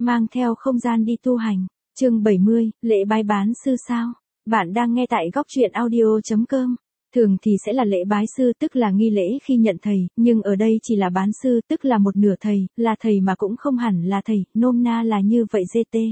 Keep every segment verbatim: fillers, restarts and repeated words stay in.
mang theo không gian đi tu hành. Chương bảy mươi, lễ bái bán sư sao? Bạn đang nghe tại góc truyện audio chấm com. Thường thì sẽ là lễ bái sư, tức là nghi lễ khi nhận thầy, nhưng ở đây chỉ là bán sư, tức là một nửa thầy, là thầy mà cũng không hẳn là thầy, nôm na là như vậy. giê tê.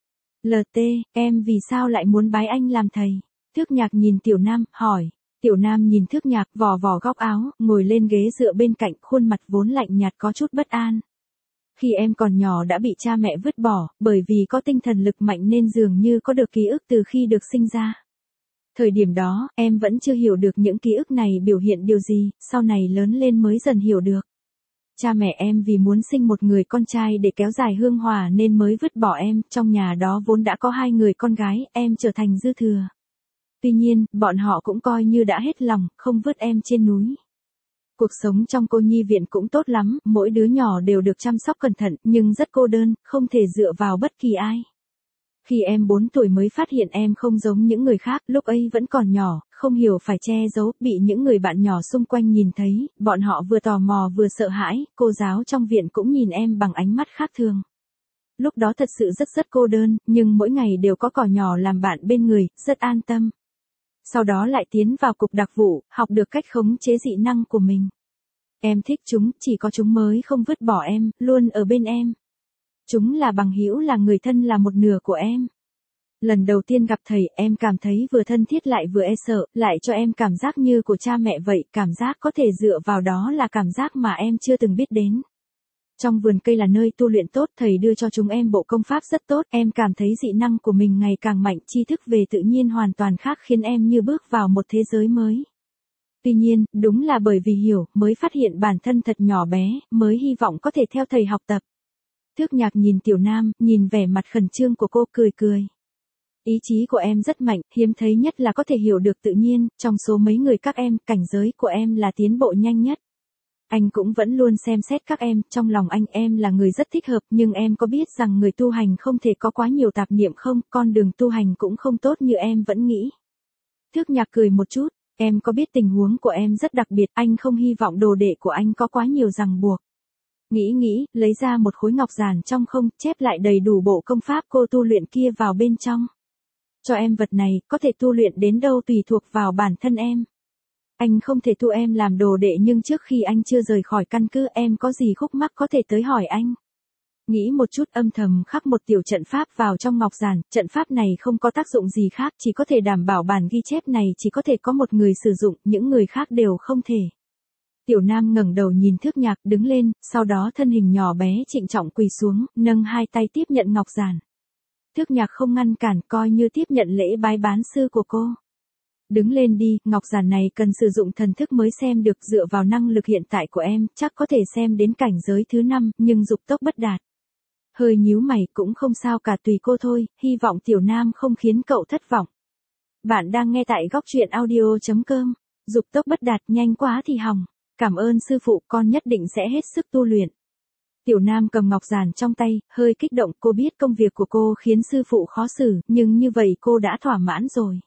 lờ tê, em vì sao lại muốn bái anh làm thầy? Thước Nhạc nhìn Tiểu Nam, hỏi. Tiểu Nam nhìn Thước Nhạc, vò vò góc áo, ngồi lên ghế dựa bên cạnh, khuôn mặt vốn lạnh nhạt có chút bất an. Khi em còn nhỏ đã bị cha mẹ vứt bỏ, bởi vì có tinh thần lực mạnh nên dường như có được ký ức từ khi được sinh ra. Thời điểm đó, em vẫn chưa hiểu được những ký ức này biểu hiện điều gì, sau này lớn lên mới dần hiểu được. Cha mẹ em vì muốn sinh một người con trai để kéo dài hương hỏa nên mới vứt bỏ em, trong nhà đó vốn đã có hai người con gái, em trở thành dư thừa. Tuy nhiên, bọn họ cũng coi như đã hết lòng, không vứt em trên núi. Cuộc sống trong cô nhi viện cũng tốt lắm, mỗi đứa nhỏ đều được chăm sóc cẩn thận, nhưng rất cô đơn, không thể dựa vào bất kỳ ai. Khi em bốn tuổi mới phát hiện em không giống những người khác, lúc ấy vẫn còn nhỏ, không hiểu phải che giấu, bị những người bạn nhỏ xung quanh nhìn thấy, bọn họ vừa tò mò vừa sợ hãi, cô giáo trong viện cũng nhìn em bằng ánh mắt khác thường. Lúc đó thật sự rất rất cô đơn, nhưng mỗi ngày đều có cỏ nhỏ làm bạn bên người, rất an tâm. Sau đó lại tiến vào cục đặc vụ, học được cách khống chế dị năng của mình. Em thích chúng, chỉ có chúng mới không vứt bỏ em, luôn ở bên em. Chúng là bằng hữu, là người thân, là một nửa của em. Lần đầu tiên gặp thầy, em cảm thấy vừa thân thiết lại vừa e sợ, lại cho em cảm giác như của cha mẹ vậy, cảm giác có thể dựa vào đó là cảm giác mà em chưa từng biết đến. Trong vườn cây là nơi tu luyện tốt, thầy đưa cho chúng em bộ công pháp rất tốt, em cảm thấy dị năng của mình ngày càng mạnh, tri thức về tự nhiên hoàn toàn khác khiến em như bước vào một thế giới mới. Tuy nhiên, đúng là bởi vì hiểu, mới phát hiện bản thân thật nhỏ bé, mới hy vọng có thể theo thầy học tập. Thước Nhạc nhìn Tiểu Nam, nhìn vẻ mặt khẩn trương của cô, cười cười. Ý chí của em rất mạnh, hiếm thấy nhất là có thể hiểu được tự nhiên, trong số mấy người các em, cảnh giới của em là tiến bộ nhanh nhất. Anh cũng vẫn luôn xem xét các em, trong lòng anh em là người rất thích hợp, nhưng em có biết rằng người tu hành không thể có quá nhiều tạp niệm không, con đường tu hành cũng không tốt như em vẫn nghĩ. Thước Nhạc cười một chút, em có biết tình huống của em rất đặc biệt, anh không hy vọng đồ đệ của anh có quá nhiều ràng buộc. Nghĩ nghĩ, lấy ra một khối ngọc giản trong không, chép lại đầy đủ bộ công pháp cô tu luyện kia vào bên trong. Cho em vật này, có thể tu luyện đến đâu tùy thuộc vào bản thân em. Anh không thể thu em làm đồ đệ, nhưng trước khi anh chưa rời khỏi căn cứ, em có gì khúc mắc có thể tới hỏi anh. Nghĩ một chút, âm thầm khắc một tiểu trận pháp vào trong ngọc giản, trận pháp này không có tác dụng gì khác, chỉ có thể đảm bảo bản ghi chép này chỉ có thể có một người sử dụng, những người khác đều không thể. Tiểu Nam ngẩng đầu nhìn Thước Nhạc, đứng lên, sau đó thân hình nhỏ bé trịnh trọng quỳ xuống, nâng hai tay tiếp nhận ngọc giản. Thước Nhạc không ngăn cản, coi như tiếp nhận lễ bái bán sư của cô. Đứng lên đi, ngọc giản này cần sử dụng thần thức mới xem được, dựa vào năng lực hiện tại của em, chắc có thể xem đến cảnh giới thứ năm, nhưng dục tốc bất đạt. Hơi nhíu mày, cũng không sao cả, tùy cô thôi, hy vọng Tiểu Nam không khiến cậu thất vọng. Bạn đang nghe tại góc truyện audio chấm com. Dục tốc bất đạt, nhanh quá thì hỏng. Cảm ơn sư phụ, con nhất định sẽ hết sức tu luyện. Tiểu Nam cầm ngọc giản trong tay, hơi kích động, cô biết công việc của cô khiến sư phụ khó xử, nhưng như vậy cô đã thỏa mãn rồi.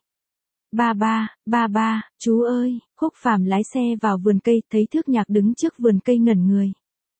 Ba ba, ba ba, chú ơi, Khúc Phàm lái xe vào vườn cây, thấy Thước Nhạc đứng trước vườn cây ngẩn người.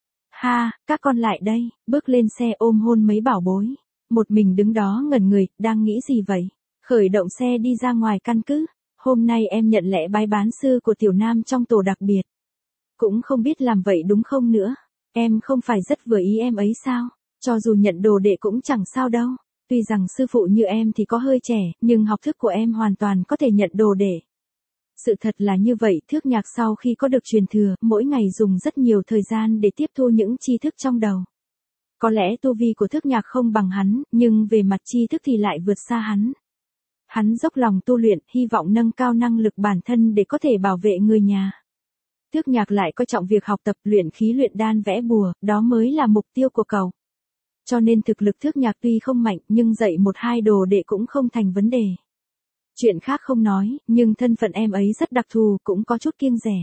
Ha, các con lại đây, bước lên xe ôm hôn mấy bảo bối. Một mình đứng đó ngẩn người, đang nghĩ gì vậy? Khởi động xe đi ra ngoài căn cứ. Hôm nay em nhận lễ bái bán sư của Tiểu Nam trong tổ đặc biệt. Cũng không biết làm vậy đúng không nữa. Em không phải rất vừa ý em ấy sao? Cho dù nhận đồ đệ cũng chẳng sao đâu. Tuy rằng sư phụ như em thì có hơi trẻ, nhưng học thức của em hoàn toàn có thể nhận đồ đệ. Sự thật là như vậy, Thước Nhạc sau khi có được truyền thừa, mỗi ngày dùng rất nhiều thời gian để tiếp thu những tri thức trong đầu. Có lẽ tu vi của Thước Nhạc không bằng hắn, nhưng về mặt tri thức thì lại vượt xa hắn. Hắn dốc lòng tu luyện, hy vọng nâng cao năng lực bản thân để có thể bảo vệ người nhà. Thước Nhạc lại coi trọng việc học tập, luyện khí, luyện đan, vẽ bùa, đó mới là mục tiêu của cậu. Cho nên thực lực Thước Nhạc tuy không mạnh, nhưng dạy một hai đồ đệ cũng không thành vấn đề. Chuyện khác không nói, nhưng thân phận em ấy rất đặc thù, cũng có chút kiêng dè.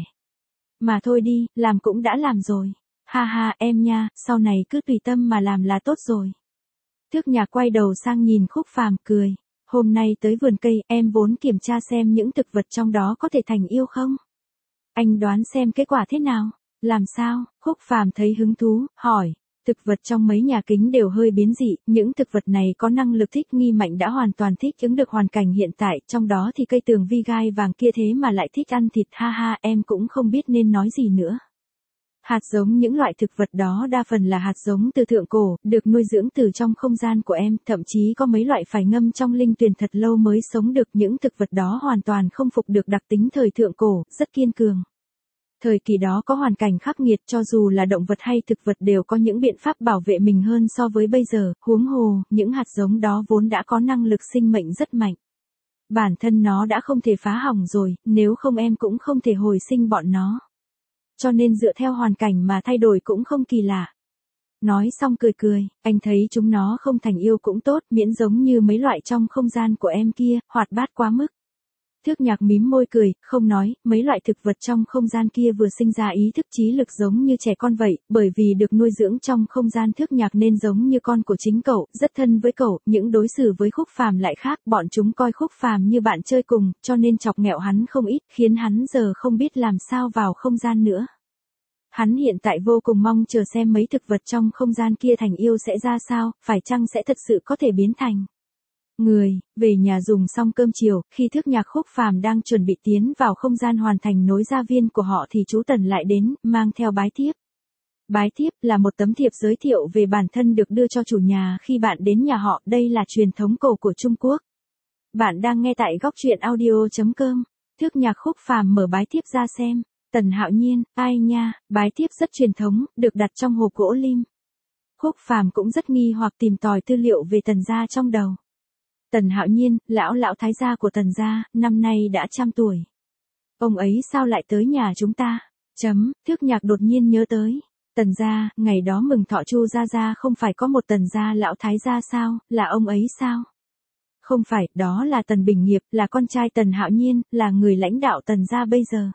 Mà thôi đi, làm cũng đã làm rồi. Ha ha, em nha, sau này cứ tùy tâm mà làm là tốt rồi. Thước Nhạc quay đầu sang nhìn Khúc Phàm, cười. Hôm nay tới vườn cây, em vốn kiểm tra xem những thực vật trong đó có thể thành yêu không? Anh đoán xem kết quả thế nào? Làm sao? Khúc Phàm thấy hứng thú, hỏi. Thực vật trong mấy nhà kính đều hơi biến dị, những thực vật này có năng lực thích nghi mạnh đã hoàn toàn thích ứng được hoàn cảnh hiện tại, trong đó thì cây tường vi gai vàng kia thế mà lại thích ăn thịt, ha ha, em cũng không biết nên nói gì nữa. Hạt giống những loại thực vật đó đa phần là hạt giống từ thượng cổ, được nuôi dưỡng từ trong không gian của em, thậm chí có mấy loại phải ngâm trong linh tuyền thật lâu mới sống được. Những thực vật đó hoàn toàn không phục được đặc tính thời thượng cổ, rất kiên cường. Thời kỳ đó có hoàn cảnh khắc nghiệt, cho dù là động vật hay thực vật đều có những biện pháp bảo vệ mình hơn so với bây giờ, huống hồ, những hạt giống đó vốn đã có năng lực sinh mệnh rất mạnh. Bản thân nó đã không thể phá hỏng rồi, nếu không em cũng không thể hồi sinh bọn nó. Cho nên dựa theo hoàn cảnh mà thay đổi cũng không kỳ lạ. Nói xong cười cười, anh thấy chúng nó không thành yêu cũng tốt, miễn giống như mấy loại trong không gian của em kia, hoạt bát quá mức. Thước Nhạc mím môi cười, không nói, mấy loại thực vật trong không gian kia vừa sinh ra ý thức trí lực giống như trẻ con vậy, bởi vì được nuôi dưỡng trong không gian Thước Nhạc nên giống như con của chính cậu, rất thân với cậu, những đối xử với Khúc Phàm lại khác, bọn chúng coi Khúc Phàm như bạn chơi cùng, cho nên chọc ghẹo hắn không ít, khiến hắn giờ không biết làm sao vào không gian nữa. Hắn hiện tại vô cùng mong chờ xem mấy thực vật trong không gian kia thành yêu sẽ ra sao, phải chăng sẽ thật sự có thể biến thành người. Về nhà dùng xong cơm chiều, khi Thước Nhạc Khúc Phàm đang chuẩn bị tiến vào không gian hoàn thành nối gia viên của họ thì chú Tần lại đến, mang theo bái thiếp. Bái thiếp là một tấm thiệp giới thiệu về bản thân được đưa cho chủ nhà khi bạn đến nhà họ, đây là truyền thống cổ của Trung Quốc. Bạn đang nghe tại góc truyện audio chấm com. Thước Nhạc Khúc Phàm mở bái thiếp ra xem. Tần Hạo Nhiên, ai nha, bái thiếp rất truyền thống, được đặt trong hộp gỗ lim. Khúc Phàm cũng rất nghi hoặc tìm tòi tư liệu về Tần gia trong đầu. Tần Hạo Nhiên, lão lão thái gia của Tần gia, năm nay đã trăm tuổi. Ông ấy sao lại tới nhà chúng ta? Chấm, Thước Nhạc đột nhiên nhớ tới. Tần gia, ngày đó mừng thọ Chu gia gia không phải có một Tần gia lão thái gia sao, là ông ấy sao? Không phải, đó là Tần Bình Nghiệp, là con trai Tần Hạo Nhiên, là người lãnh đạo Tần gia bây giờ.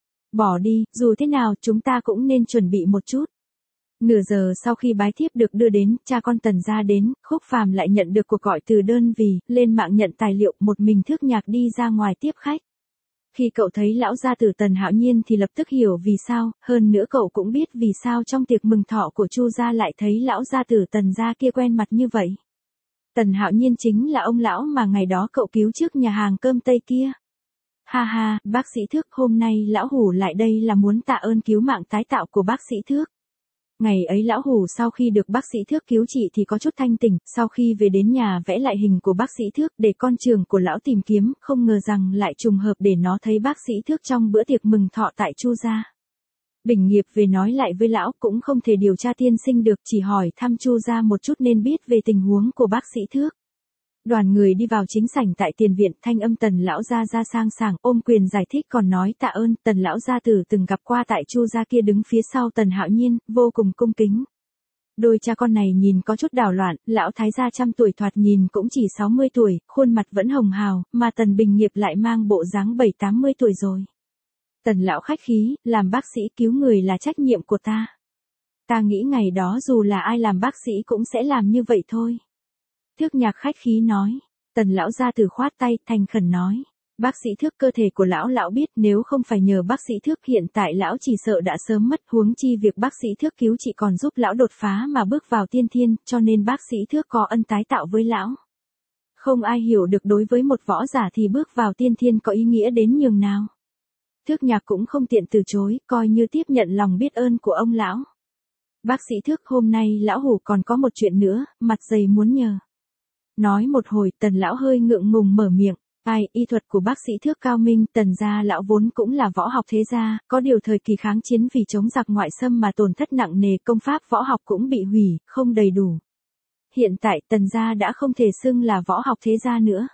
Bỏ đi, dù thế nào chúng ta cũng nên chuẩn bị một chút. Nửa giờ sau khi bái thiếp được đưa đến, cha con Tần gia đến, Khúc Phàm lại nhận được cuộc gọi từ đơn vì, lên mạng nhận tài liệu, một mình Thước Nhạc đi ra ngoài tiếp khách. Khi cậu thấy lão gia tử Tần Hạo Nhiên thì lập tức hiểu vì sao, hơn nữa cậu cũng biết vì sao trong tiệc mừng thọ của Chu gia lại thấy lão gia tử Tần gia kia quen mặt như vậy. Tần Hạo Nhiên chính là ông lão mà ngày đó cậu cứu trước nhà hàng cơm Tây kia. Ha ha, bác sĩ Thước, hôm nay lão Hủ lại đây là muốn tạ ơn cứu mạng tái tạo của bác sĩ Thước. Ngày ấy lão Hủ sau khi được bác sĩ Thước cứu trị thì có chút thanh tỉnh, sau khi về đến nhà vẽ lại hình của bác sĩ Thước để con trường của lão tìm kiếm, không ngờ rằng lại trùng hợp để nó thấy bác sĩ Thước trong bữa tiệc mừng thọ tại Chu gia. Bình Nghiệp về nói lại với lão cũng không thể điều tra tiên sinh được, chỉ hỏi thăm Chu gia một chút nên biết về tình huống của bác sĩ Thước. Đoàn người đi vào chính sảnh tại tiền viện, thanh âm Tần lão gia ra sang sảng, ôm quyền giải thích còn nói tạ ơn. Tần lão gia tử từng gặp qua tại Chu gia kia đứng phía sau Tần Hạo Nhiên, vô cùng cung kính. Đôi cha con này nhìn có chút đảo loạn, lão thái gia trăm tuổi thoạt nhìn cũng chỉ sáu mươi tuổi, khuôn mặt vẫn hồng hào, mà Tần Bình Nghiệp lại mang bộ dáng bảy tám mươi tuổi rồi. Tần lão khách khí, làm bác sĩ cứu người là trách nhiệm của ta. Ta nghĩ ngày đó dù là ai làm bác sĩ cũng sẽ làm như vậy thôi. Thước Nhạc khách khí nói. Tần lão gia tử khoát tay, thành khẩn nói. Bác sĩ Thước, cơ thể của lão lão biết, nếu không phải nhờ bác sĩ Thước hiện tại lão chỉ sợ đã sớm mất, huống chi việc bác sĩ Thước cứu trị còn giúp lão đột phá mà bước vào tiên thiên, cho nên bác sĩ Thước có ân tái tạo với lão. Không ai hiểu được đối với một võ giả thì bước vào tiên thiên có ý nghĩa đến nhường nào. Thước Nhạc cũng không tiện từ chối, coi như tiếp nhận lòng biết ơn của ông lão. Bác sĩ Thước, hôm nay lão Hủ còn có một chuyện nữa, mặt dày muốn nhờ. Nói một hồi, Tần lão hơi ngượng ngùng mở miệng. Ai, y thuật của bác sĩ Thước cao minh, Tần gia lão vốn cũng là võ học thế gia, có điều thời kỳ kháng chiến vì chống giặc ngoại xâm mà tổn thất nặng nề, công pháp võ học cũng bị hủy, không đầy đủ. Hiện tại Tần gia đã không thể xưng là võ học thế gia nữa.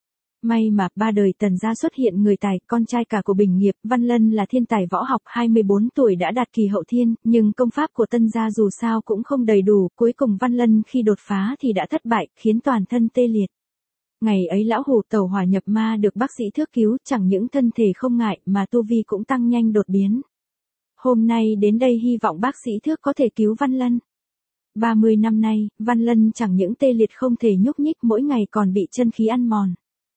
May mà ba đời Tần gia xuất hiện người tài, con trai cả của Bình Nghiệp, Văn Lân là thiên tài võ học, hai mươi bốn tuổi đã đạt kỳ hậu thiên, nhưng công pháp của Tân gia dù sao cũng không đầy đủ, cuối cùng Văn Lân khi đột phá thì đã thất bại, khiến toàn thân tê liệt. Ngày ấy lão Hủ tẩu hỏa nhập ma được bác sĩ Thước cứu, chẳng những thân thể không ngại mà tu vi cũng tăng nhanh đột biến. Hôm nay đến đây hy vọng bác sĩ Thước có thể cứu Văn Lân. ba mươi năm nay, Văn Lân chẳng những tê liệt không thể nhúc nhích, mỗi ngày còn bị chân khí ăn mòn.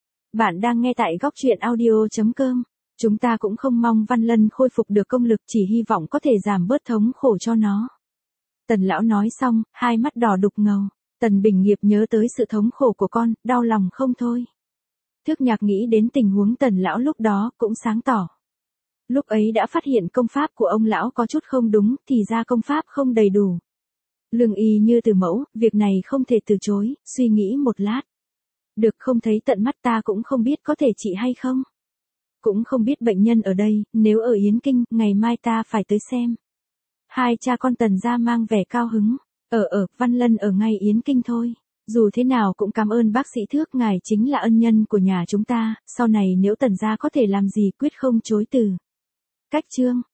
Bạn đang nghe tại góc truyện audio chấm com. Chúng ta cũng không mong Văn Lân khôi phục được công lực, chỉ hy vọng có thể giảm bớt thống khổ cho nó. Tần lão nói xong, hai mắt đỏ đục ngầu. Tần Bình Nghiệp nhớ tới sự thống khổ của con, đau lòng không thôi. Thước Nhạc nghĩ đến tình huống Tần lão lúc đó, cũng sáng tỏ. Lúc ấy đã phát hiện công pháp của ông lão có chút không đúng, thì ra công pháp không đầy đủ. Lương y như từ mẫu, việc này không thể từ chối, suy nghĩ một lát. Được, không thấy tận mắt ta cũng không biết có thể trị hay không. Cũng không biết bệnh nhân ở đây, nếu ở Yến Kinh, ngày mai ta phải tới xem. Hai cha con Tần gia mang vẻ cao hứng. Ở ở, Văn Lân ở ngay Yến Kinh thôi. Dù thế nào cũng cảm ơn bác sĩ Thước, ngài chính là ân nhân của nhà chúng ta, sau này nếu Tần gia có thể làm gì quyết không chối từ. Cách chương